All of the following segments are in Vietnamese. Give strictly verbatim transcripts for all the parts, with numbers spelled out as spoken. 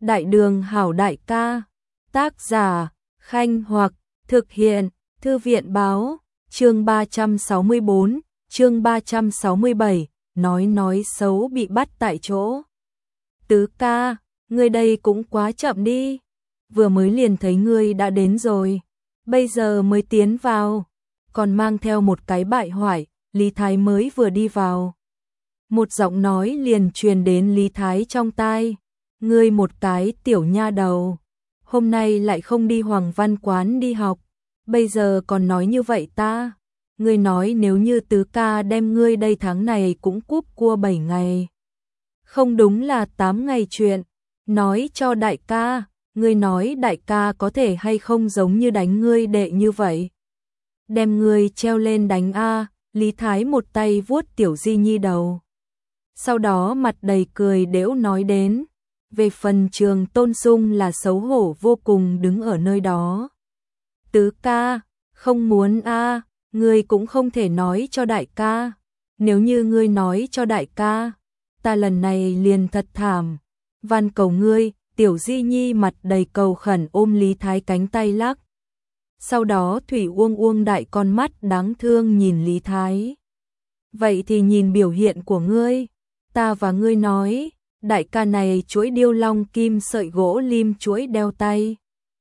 Đại đường hảo đại ca. Tác giả, Khanh Hoặc, thực hiện, Thư viện báo, chương ba trăm sáu mươi bốn, chương ba trăm sáu mươi bảy, nói nói xấu bị bắt tại chỗ. Tứ ca, ngươi đây cũng quá chậm đi. Vừa mới liền thấy ngươi đã đến rồi. Bây giờ mới tiến vào. Còn mang theo một cái bại hoại, Lý Thái mới vừa đi vào. Một giọng nói liền truyền đến Lý Thái trong tai. Ngươi một cái tiểu nha đầu. Hôm nay lại không đi Hoàng Văn quán đi học. Bây giờ còn nói như vậy ta. Ngươi nói nếu như tứ ca đem ngươi đây tháng này cũng cúp cua bảy ngày. Không đúng là tám ngày chuyện. Nói cho đại ca. Ngươi nói đại ca có thể hay không giống như đánh ngươi đệ như vậy. Đem ngươi treo lên đánh a. Lý Thái một tay vuốt Tiểu Di Nhi đầu. Sau đó mặt đầy cười đễu nói đến. Về phần Trường Tôn Sung là xấu hổ vô cùng đứng ở nơi đó. Tứ ca, không muốn a, ngươi cũng không thể nói cho đại ca. Nếu như ngươi nói cho đại ca, ta lần này liền thật thảm. Van cầu ngươi. Tiểu Di Nhi mặt đầy cầu khẩn ôm Lý Thái cánh tay lắc. Sau đó Thủy Uông Uông đại con mắt đáng thương nhìn Lý Thái. Vậy thì nhìn biểu hiện của ngươi. Ta và ngươi nói, đại ca này chuỗi điêu long kim sợi gỗ lim chuỗi đeo tay.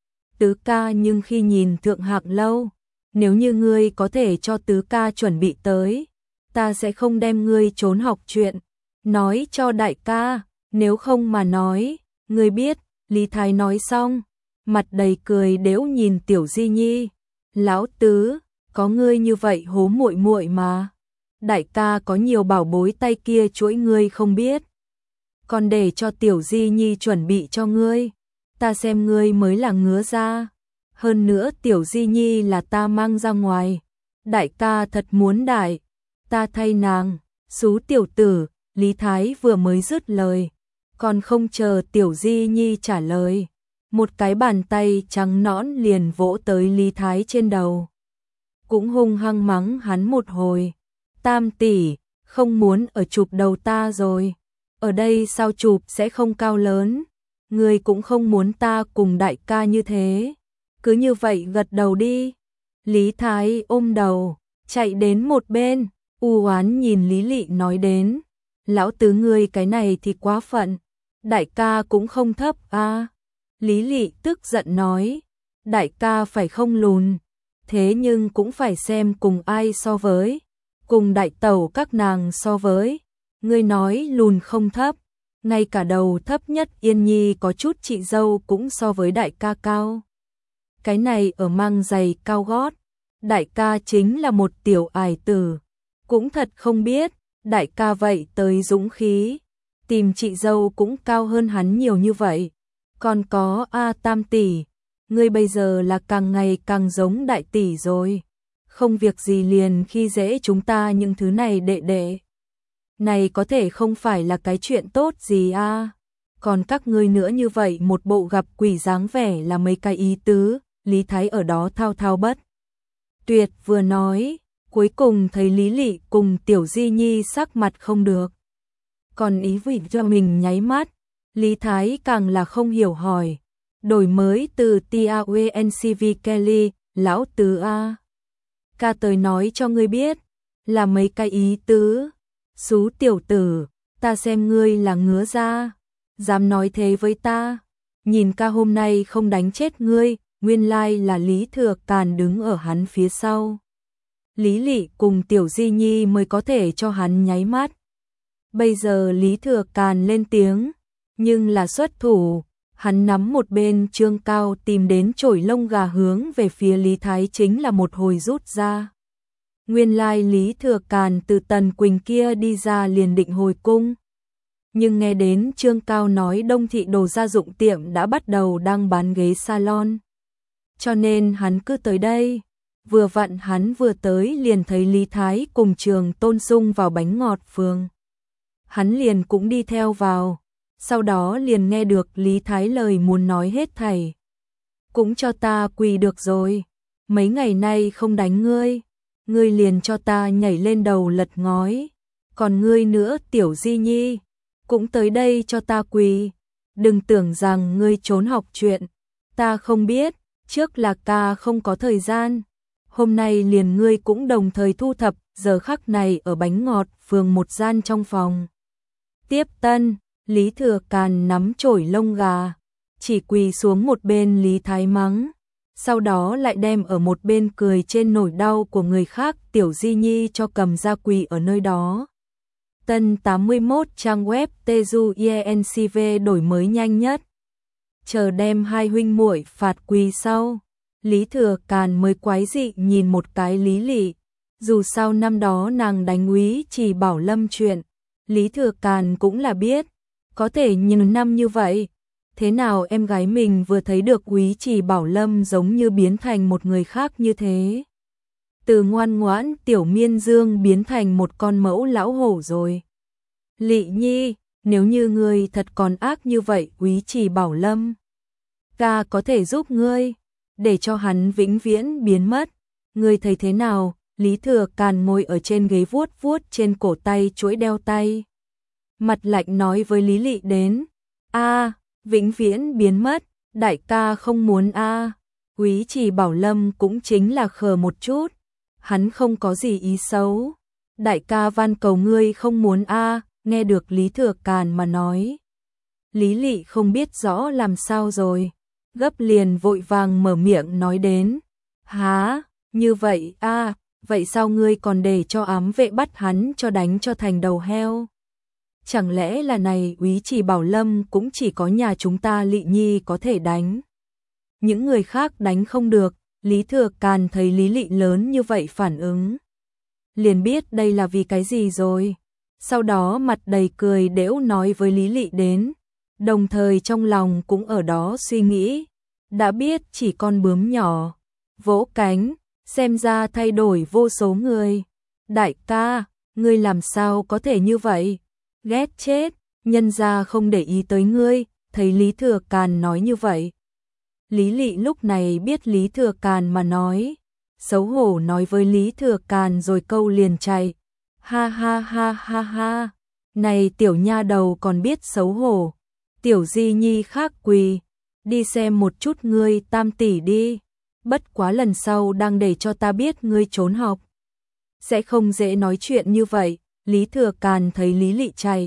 Tứ ca nhưng khi nhìn Thượng Hạc Lâu, nếu như ngươi có thể cho tứ ca chuẩn bị tới, ta sẽ không đem ngươi trốn học chuyện. Nói cho đại ca, nếu không mà nói, ngươi biết. Lý Thái nói xong, mặt đầy cười đễu nhìn Tiểu Di Nhi. Lão tứ, có ngươi như vậy hố muội muội mà. Đại ca có nhiều bảo bối tay kia chuỗi ngươi không biết. Còn để cho Tiểu Di Nhi chuẩn bị cho ngươi. Ta xem ngươi mới là ngứa ra. Hơn nữa Tiểu Di Nhi là ta mang ra ngoài. Đại ca thật muốn đại. Ta thay nàng. Xú tiểu tử. Lý Thái vừa mới dứt lời. Còn không chờ Tiểu Di Nhi trả lời. Một cái bàn tay trắng nõn liền vỗ tới Lý Thái trên đầu. Cũng hung hăng mắng hắn một hồi. Tam tỷ, không muốn ở chụp đầu ta rồi. Ở đây sao chụp sẽ không cao lớn. Người cũng không muốn ta cùng đại ca như thế. Cứ như vậy gật đầu đi. Lý Thái ôm đầu, chạy đến một bên. U oán nhìn Lý Lị nói đến. Lão tứ ngươi cái này thì quá phận. Đại ca cũng không thấp a. À. Lý Lị tức giận nói. Đại ca phải không lùn. Thế nhưng cũng phải xem cùng ai so với. Cùng đại tẩu các nàng so với. Ngươi nói lùn không thấp. Ngay cả đầu thấp nhất Yên Nhi có chút chị dâu cũng so với đại ca cao. Cái này ở mang giày cao gót. Đại ca chính là một tiểu ải tử. Cũng thật không biết. Đại ca vậy tới dũng khí. Tìm chị dâu cũng cao hơn hắn nhiều như vậy. Còn có A Tam tỷ. Ngươi bây giờ là càng ngày càng giống đại tỷ rồi. Không việc gì liền khi dễ chúng ta những thứ này đệ đệ. Này có thể không phải là cái chuyện tốt gì a. À? Còn các ngươi nữa như vậy một bộ gặp quỷ dáng vẻ là mấy cái ý tứ. Lý Thái ở đó thao thao bất tuyệt vừa nói. Cuối cùng thấy Lý Lị cùng Tiểu Di Nhi sắc mặt không được. Còn ý vị cho mình nháy mắt. Lý Thái càng là không hiểu hỏi. Đổi mới từ T A W N C V Kelly, lão tứ A. Ca tới nói cho ngươi biết. Là mấy cái ý tứ. Xú tiểu tử, ta xem ngươi là ngứa ra. Dám nói thế với ta. Nhìn ca hôm nay không đánh chết ngươi. Nguyên lai là Lý Thừa Càn đứng ở hắn phía sau. Lý Lị cùng Tiểu Di Nhi mới có thể cho hắn nháy mắt. Bây giờ Lý Thừa Càn lên tiếng, nhưng là xuất thủ, hắn nắm một bên trương cao tìm đến chổi lông gà hướng về phía Lý Thái chính là một hồi rút ra. Nguyên lai Lý Thừa Càn từ Tần Quỳnh kia đi ra liền định hồi cung. Nhưng nghe đến trương cao nói Đông Thị đồ gia dụng tiệm đã bắt đầu đang bán ghế salon. Cho nên hắn cứ tới đây. Vừa vặn hắn vừa tới liền thấy Lý Thái cùng Trường Tôn Sung vào bánh ngọt phường. Hắn liền cũng đi theo vào. Sau đó liền nghe được Lý Thái lời muốn nói hết thảy. Cũng cho ta quỳ được rồi. Mấy ngày nay không đánh ngươi. Ngươi liền cho ta nhảy lên đầu lật ngói. Còn ngươi nữa Tiểu Di Nhi. Cũng tới đây cho ta quỳ. đừng tưởng rằng ngươi trốn học chuyện, ta không biết, trước là ta không có thời gian. Hôm nay liền ngươi cũng đồng thời thu thập, giờ khắc này ở bánh ngọt phường một gian trong phòng. Tiếp tân, Lý Thừa Càn nắm chổi lông gà, chỉ quỳ xuống một bên Lý Thái mắng, sau đó lại đem ở một bên cười trên nỗi đau của người khác Tiểu Di Nhi cho cầm ra quỳ ở nơi đó. Tân tám mươi mốt trang web Teju e n c v đổi mới nhanh nhất. Chờ đem hai huynh muội phạt quỳ sau, Lý Thừa Càn mới quái dị nhìn một cái Lý Lị. Dù sao năm đó nàng đánh Úy Trì Bảo Lâm chuyện, Lý Thừa Càn cũng là biết, có thể nhìn năm như vậy. Thế nào em gái mình vừa thấy được Úy Trì Bảo Lâm giống như biến thành một người khác như thế. Từ ngoan ngoãn tiểu miên dương biến thành một con mẫu lão hổ rồi. Lị Nhi, nếu như ngươi thật còn ác như vậy Úy Trì Bảo Lâm, ta có thể giúp ngươi, để cho hắn vĩnh viễn biến mất. Ngươi thấy thế nào? Lý Thừa Càn ngồi ở trên ghế vuốt vuốt trên cổ tay chuỗi đeo tay. Mặt lạnh nói với Lý Lị đến. A, vĩnh viễn biến mất, đại ca không muốn a. À. Úy Trì Bảo Lâm cũng chính là khờ một chút, hắn không có gì ý xấu. Đại ca van cầu ngươi không muốn a. À. Nghe được Lý Thừa Càn mà nói, Lý Lị không biết rõ làm sao rồi, gấp liền vội vàng mở miệng nói đến. Há, như vậy a, à, vậy sao ngươi còn để cho ám vệ bắt hắn cho đánh cho thành đầu heo? Chẳng lẽ là này Úy Trì Bảo Lâm cũng chỉ có nhà chúng ta Lị Nhi có thể đánh, những người khác đánh không được? Lý Thừa Càn thấy Lý Lị lớn như vậy phản ứng, liền biết đây là vì cái gì rồi. Sau đó mặt đầy cười đễu nói với Lý Lị đến, đồng thời trong lòng cũng ở đó suy nghĩ, đã biết chỉ con bướm nhỏ, vỗ cánh, xem ra thay đổi vô số người. Đại ca, ngươi làm sao có thể như vậy? Ghét chết, nhân gia không để ý tới ngươi. Thấy Lý Thừa Càn nói như vậy, Lý Lị lúc này biết Lý Thừa Càn mà nói, xấu hổ nói với Lý Thừa Càn rồi câu liền chạy. Ha ha ha ha ha, này tiểu nha đầu còn biết xấu hổ. Tiểu Di Nhi khác quỳ, đi xem một chút ngươi tam tỷ đi, bất quá lần sau đang để cho ta biết ngươi trốn học, sẽ không dễ nói chuyện như vậy. Lý Thừa Càn thấy Lý Lị chạy,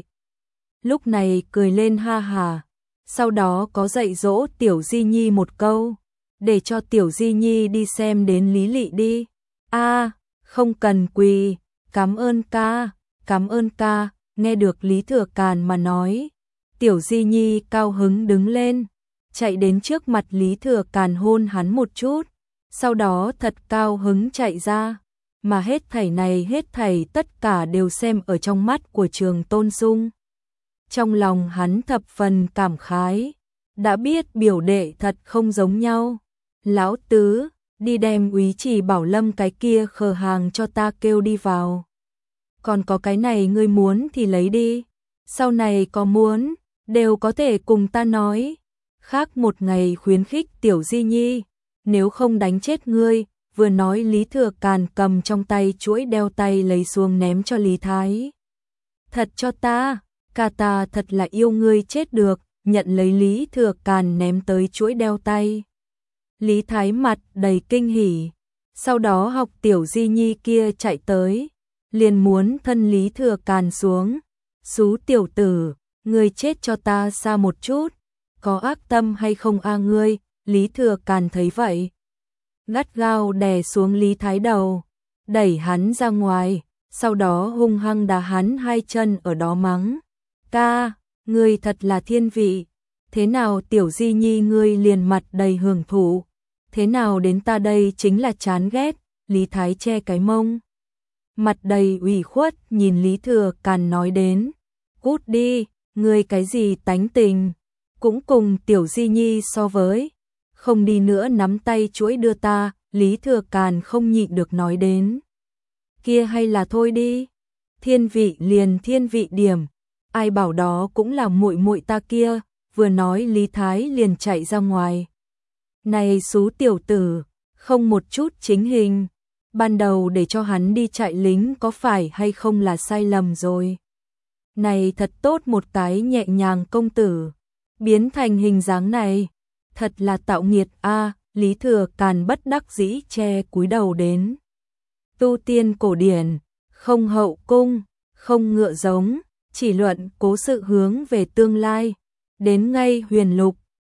lúc này cười lên ha hà, sau đó có dạy dỗ Tiểu Di Nhi một câu, để cho Tiểu Di Nhi đi xem đến Lý Lị đi. A, không cần quỳ, cảm ơn ca, cảm ơn ca. Nghe được Lý Thừa Càn mà nói, Tiểu Di Nhi cao hứng đứng lên, chạy đến trước mặt Lý Thừa Càn hôn hắn một chút, sau đó thật cao hứng chạy ra. Mà hết thảy này hết thảy tất cả đều xem ở trong mắt của Trường Tôn Sung. Trong lòng hắn thập phần cảm khái, đã biết biểu đệ thật không giống nhau. Lão tứ, đi đem Úy Trì Bảo Lâm cái kia khờ hàng cho ta kêu đi vào. Còn có cái này ngươi muốn thì lấy đi, sau này có muốn, đều có thể cùng ta nói. Khác một ngày khuyến khích Tiểu Di Nhi, nếu không đánh chết ngươi. Vừa nói Lý Thừa Càn cầm trong tay chuỗi đeo tay lấy xuống ném cho Lý Thái. Thật cho ta, ca ta thật là yêu ngươi chết được. Nhận lấy Lý Thừa Càn ném tới chuỗi đeo tay, Lý Thái mặt đầy kinh hỉ, sau đó học Tiểu Di Nhi kia chạy tới, liền muốn thân Lý Thừa Càn xuống. Xú tiểu tử, ngươi chết cho ta xa một chút, có ác tâm hay không a ngươi? Lý Thừa Càn thấy vậy, gắt gao đè xuống Lý Thái đầu, đẩy hắn ra ngoài, sau đó hung hăng đá hắn hai chân ở đó mắng. Ca, ngươi thật là thiên vị, thế nào Tiểu Di Nhi ngươi liền mặt đầy hưởng thụ, thế nào đến ta đây chính là chán ghét. Lý Thái che cái mông, mặt đầy ủy khuất nhìn Lý Thừa Càn nói đến. Cút đi, ngươi cái gì tánh tình, cũng cùng Tiểu Di Nhi so với, không đi nữa nắm tay chuỗi đưa ta. Lý Thừa Càn không nhịn được nói đến. Kia hay là thôi đi, thiên vị liền thiên vị điểm, ai bảo đó cũng là muội muội ta kia. Vừa nói Lý Thái liền chạy ra ngoài. Này xú tiểu tử, không một chút chính hình, ban đầu để cho hắn đi chạy lính có phải hay không là sai lầm rồi. Này thật tốt một cái nhẹ nhàng công tử, biến thành hình dáng này, thật là tạo nghiệt a. Lý Thừa Càn bất đắc dĩ che cúi đầu đến. Tu tiên cổ điển, không hậu cung, không ngựa giống, chỉ luận cố sự hướng về tương lai, đến ngay huyền lục,